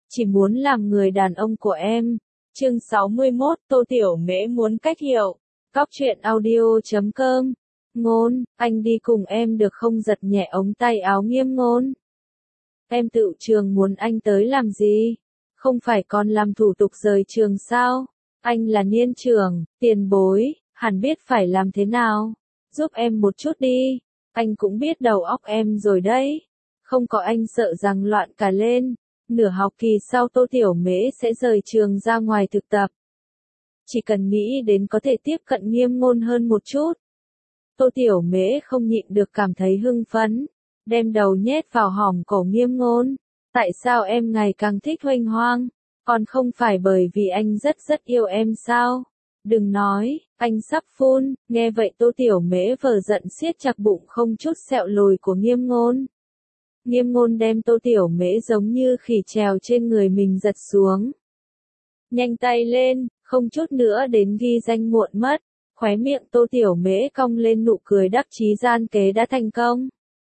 chỉ muốn làm người đàn ông của em. Chương 61, Tô Tiểu Mễ muốn cách hiệu. Cóc truyện audio.com. Ngôn, anh đi cùng em được không? Giật nhẹ ống tay áo Nghiêm Ngôn. Em tự trường muốn anh tới làm gì? Không phải còn làm thủ tục rời trường sao? Anh là niên trưởng, tiền bối, hẳn biết phải làm thế nào. Giúp em một chút đi. Anh cũng biết đầu óc em rồi đấy. Không có anh sợ rằng loạn cả lên. Nửa học kỳ sau Tô Tiểu Mễ sẽ rời trường ra ngoài thực tập. Chỉ cần nghĩ đến có thể tiếp cận Nghiêm Ngôn hơn một chút. Tô Tiểu Mễ không nhịn được cảm thấy hưng phấn, đem đầu nhét vào hòm cổ Nghiêm Ngôn. Tại sao em ngày càng thích huênh hoang? Còn không phải bởi vì anh rất yêu em sao? Đừng nói, anh sắp phun. Nghe vậy Tô Tiểu Mễ vờ giận siết chặt bụng không chút sẹo lồi của Nghiêm Ngôn. Nghiêm Ngôn đem Tô Tiểu Mễ giống như khỉ trèo trên người mình giật xuống. Nhanh tay lên, không chút nữa đến ghi danh muộn mất. Khóe miệng Tô Tiểu Mễ cong lên nụ cười đắc chí, gian kế đã thành công.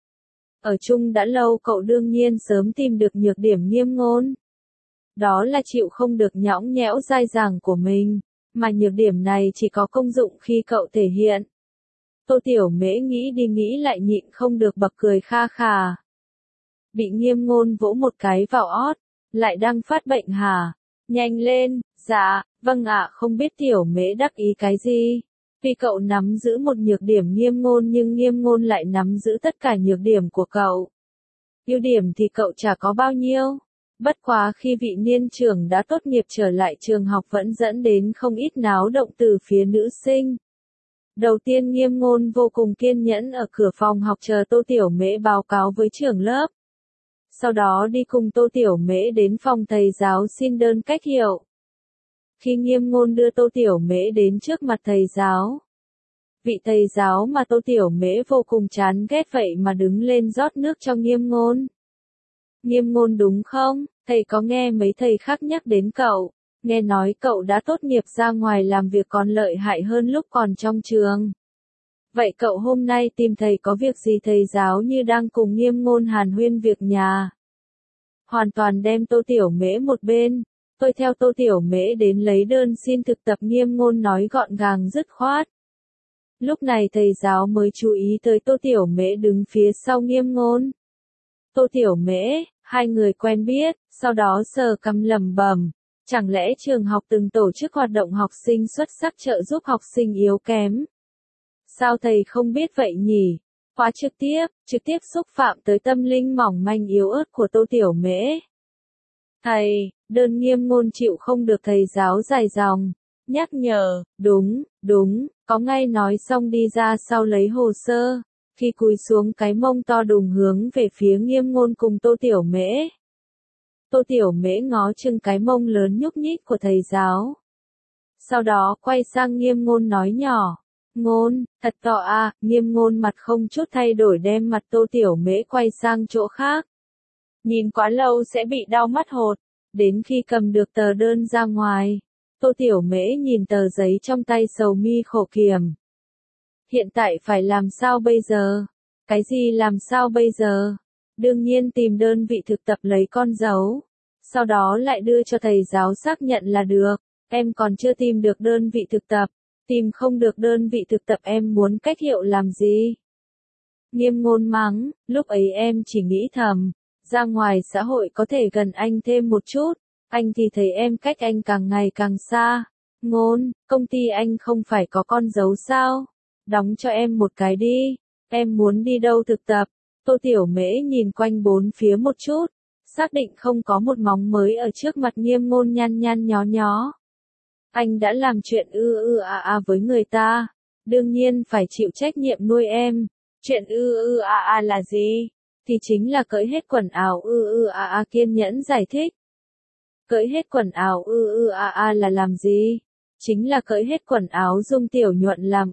Ở chung đã lâu cậu đương nhiên sớm tìm được nhược điểm Nghiêm Ngôn. Đó là chịu không được nhõng nhẽo dai dẳng của mình, mà nhược điểm này chỉ có công dụng khi cậu thể hiện. Tô Tiểu Mễ nghĩ đi nghĩ lại nhịn không được bật cười kha khà. Bị Nghiêm Ngôn vỗ một cái vào ót, lại đang phát bệnh hả? Nhanh lên. Dạ, vâng ạ. Không biết Tiểu Mễ đắc ý cái gì? Vì cậu nắm giữ một nhược điểm Nghiêm Ngôn nhưng Nghiêm Ngôn lại nắm giữ tất cả nhược điểm của cậu. Ưu điểm thì cậu chả có bao nhiêu. Bất quá khi vị niên trưởng đã tốt nghiệp trở lại trường học vẫn dẫn đến không ít náo động từ phía nữ sinh. Đầu tiên Nghiêm Ngôn vô cùng kiên nhẫn ở cửa phòng học chờ Tô Tiểu Mễ báo cáo với trưởng lớp. Sau đó đi cùng Tô Tiểu Mễ đến phòng thầy giáo xin đơn cách hiệu. Khi Nghiêm Ngôn đưa Tô Tiểu Mễ đến trước mặt thầy giáo, vị thầy giáo mà Tô Tiểu Mễ vô cùng chán ghét vậy mà đứng lên rót nước cho Nghiêm Ngôn. Nghiêm Ngôn đúng không? Thầy có nghe mấy thầy khác nhắc đến cậu, nghe nói cậu đã tốt nghiệp ra ngoài làm việc còn lợi hại hơn lúc còn trong trường. Vậy cậu hôm nay tìm thầy có việc gì? Thầy giáo như đang cùng Nghiêm Ngôn hàn huyên việc nhà. Hoàn toàn đem Tô Tiểu Mễ một bên. Tôi theo Tô Tiểu Mễ đến lấy đơn xin thực tập. Nghiêm Ngôn nói gọn gàng dứt khoát. Lúc này thầy giáo mới chú ý tới Tô Tiểu Mễ đứng phía sau Nghiêm Ngôn. Tô Tiểu Mễ, hai người quen biết, sau đó sờ cằm lẩm bẩm. Chẳng lẽ trường học từng tổ chức hoạt động học sinh xuất sắc trợ giúp học sinh yếu kém? Sao thầy không biết vậy nhỉ? Khóa trực tiếp xúc phạm tới tâm linh mỏng manh yếu ớt của Tô Tiểu Mễ. Thầy, đơn Nghiêm Ngôn chịu không được thầy giáo dài dòng, nhắc nhở, đúng, có ngay nói xong đi ra sau lấy hồ sơ, khi cúi xuống cái mông to đùng hướng về phía Nghiêm Ngôn cùng Tô Tiểu Mễ. Tô Tiểu Mễ ngó chừng cái mông lớn nhúc nhích của thầy giáo. Sau đó quay sang Nghiêm Ngôn nói nhỏ. Ngôn, thật to à? Nghiêm Ngôn mặt không chút thay đổi đem mặt Tô Tiểu Mễ quay sang chỗ khác. Nhìn quá lâu sẽ bị đau mắt hột. Đến khi cầm được tờ đơn ra ngoài, Tô Tiểu Mễ nhìn tờ giấy trong tay sầu mi khổ kiểm. Hiện tại phải làm sao bây giờ? Cái gì làm sao bây giờ? Đương nhiên tìm đơn vị thực tập lấy con dấu. Sau đó lại đưa cho thầy giáo xác nhận là được. Em còn chưa tìm được đơn vị thực tập. Tìm không được đơn vị thực tập em muốn cách hiệu làm gì? Nghiêm Ngôn mắng, lúc ấy em chỉ nghĩ thầm, ra ngoài xã hội có thể gần anh thêm một chút, anh thì thấy em cách anh càng ngày càng xa. Ngôn, công ty anh không phải có con dấu sao? Đóng cho em một cái đi, em muốn đi đâu thực tập? Tô Tiểu Mễ nhìn quanh bốn phía một chút, xác định không có một móng mới ở trước mặt Nghiêm Ngôn nhăn nhó nhó. Anh đã làm chuyện với người ta, đương nhiên phải chịu trách nhiệm nuôi em. Chuyện là gì? Thì chính là cởi hết quần áo kiên nhẫn giải thích. Cởi hết quần áo là làm gì? Chính là cởi hết quần áo Dung Tiểu Nhuận làm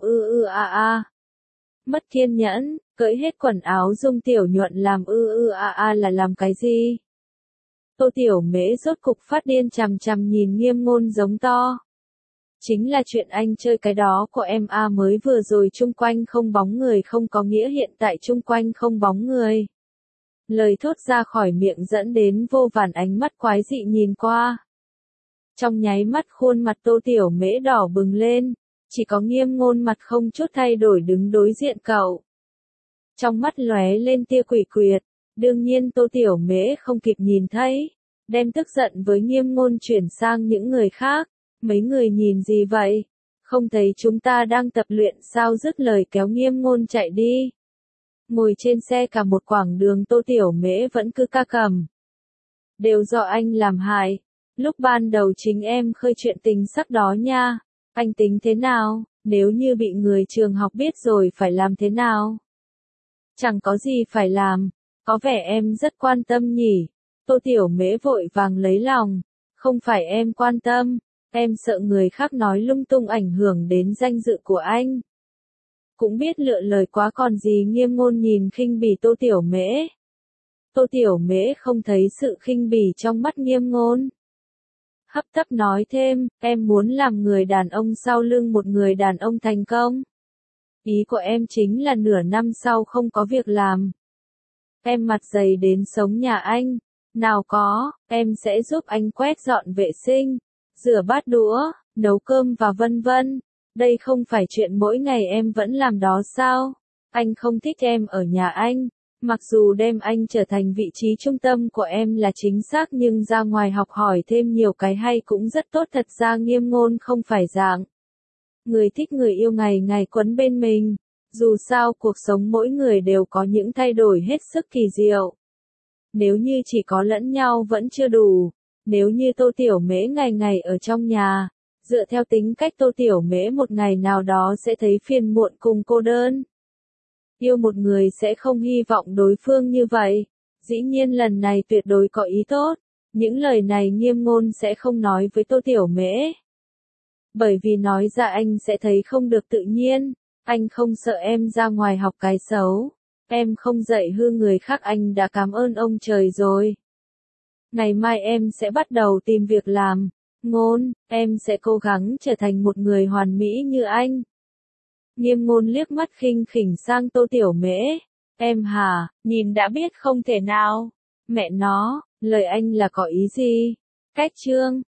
Mất kiên nhẫn, cởi hết quần áo Dung Tiểu Nhuận làm là làm cái gì? Tô Tiểu Mễ rốt cục phát điên chằm chằm nhìn Nghiêm Ngôn giống to. Chính là chuyện anh chơi cái đó của em mới vừa rồi chung quanh không bóng người không có nghĩa hiện tại chung quanh không bóng người. Lời thốt ra khỏi miệng dẫn đến vô vàn ánh mắt quái dị nhìn qua. Trong nháy mắt khuôn mặt Tô Tiểu Mễ đỏ bừng lên, chỉ có Nghiêm Ngôn mặt không chút thay đổi đứng đối diện cậu. Trong mắt lóe lên tia quỷ quyệt, đương nhiên Tô Tiểu Mễ không kịp nhìn thấy, đem tức giận với Nghiêm Ngôn chuyển sang những người khác. Mấy người nhìn gì vậy? Không thấy chúng ta đang tập luyện sao? Dứt lời kéo Nghiêm Ngôn chạy đi. Ngồi trên xe cả một quãng đường Tô Tiểu Mễ vẫn cứ ca cằm. Đều do anh làm hại. Lúc ban đầu chính em khơi chuyện tình sắc đó nha. Anh tính thế nào? Nếu như bị người trường học biết rồi phải làm thế nào? Chẳng có gì phải làm. Có vẻ em rất quan tâm nhỉ? Tô Tiểu Mễ vội vàng lấy lòng. Không phải em quan tâm. Em sợ người khác nói lung tung ảnh hưởng đến danh dự của anh. Cũng biết lựa lời quá còn gì. Nghiêm Ngôn nhìn khinh bỉ Tô Tiểu Mễ. Tô Tiểu Mễ không thấy sự khinh bỉ trong mắt Nghiêm Ngôn. Hấp tấp nói thêm, em muốn làm người đàn ông sau lưng một người đàn ông thành công. Ý của em chính là nửa năm sau không có việc làm. Em mặt dày đến sống nhà anh. Nào có, em sẽ giúp anh quét dọn vệ sinh, rửa bát đũa, nấu cơm và vân vân. Đây không phải chuyện mỗi ngày em vẫn làm đó sao? Anh không thích em ở nhà anh. Mặc dù đem anh trở thành vị trí trung tâm của em là chính xác nhưng ra ngoài học hỏi thêm nhiều cái hay cũng rất tốt. Thật ra Nghiêm Ngôn không phải dạng người thích người yêu ngày ngày quấn bên mình. Dù sao cuộc sống mỗi người đều có những thay đổi hết sức kỳ diệu. Nếu như chỉ có lẫn nhau vẫn chưa đủ. Nếu như Tô Tiểu Mễ ngày ngày ở trong nhà, dựa theo tính cách Tô Tiểu Mễ một ngày nào đó sẽ thấy phiền muộn cùng cô đơn. Yêu một người sẽ không hy vọng đối phương như vậy. Dĩ nhiên lần này tuyệt đối có ý tốt. Những lời này Nghiêm Ngôn sẽ không nói với Tô Tiểu Mễ. Bởi vì nói ra anh sẽ thấy không được tự nhiên. Anh không sợ em ra ngoài học cái xấu. Em không dạy hư người khác, anh đã cảm ơn ông trời rồi. Ngày mai em sẽ bắt đầu tìm việc làm. Ngôn, em sẽ cố gắng trở thành một người hoàn mỹ như anh. Nghiêm Ngôn liếc mắt khinh khỉnh sang Tô Tiểu Mễ. Em hả, nhìn đã biết không thể nào. Mẹ nó, lời anh là có ý gì? Cách chương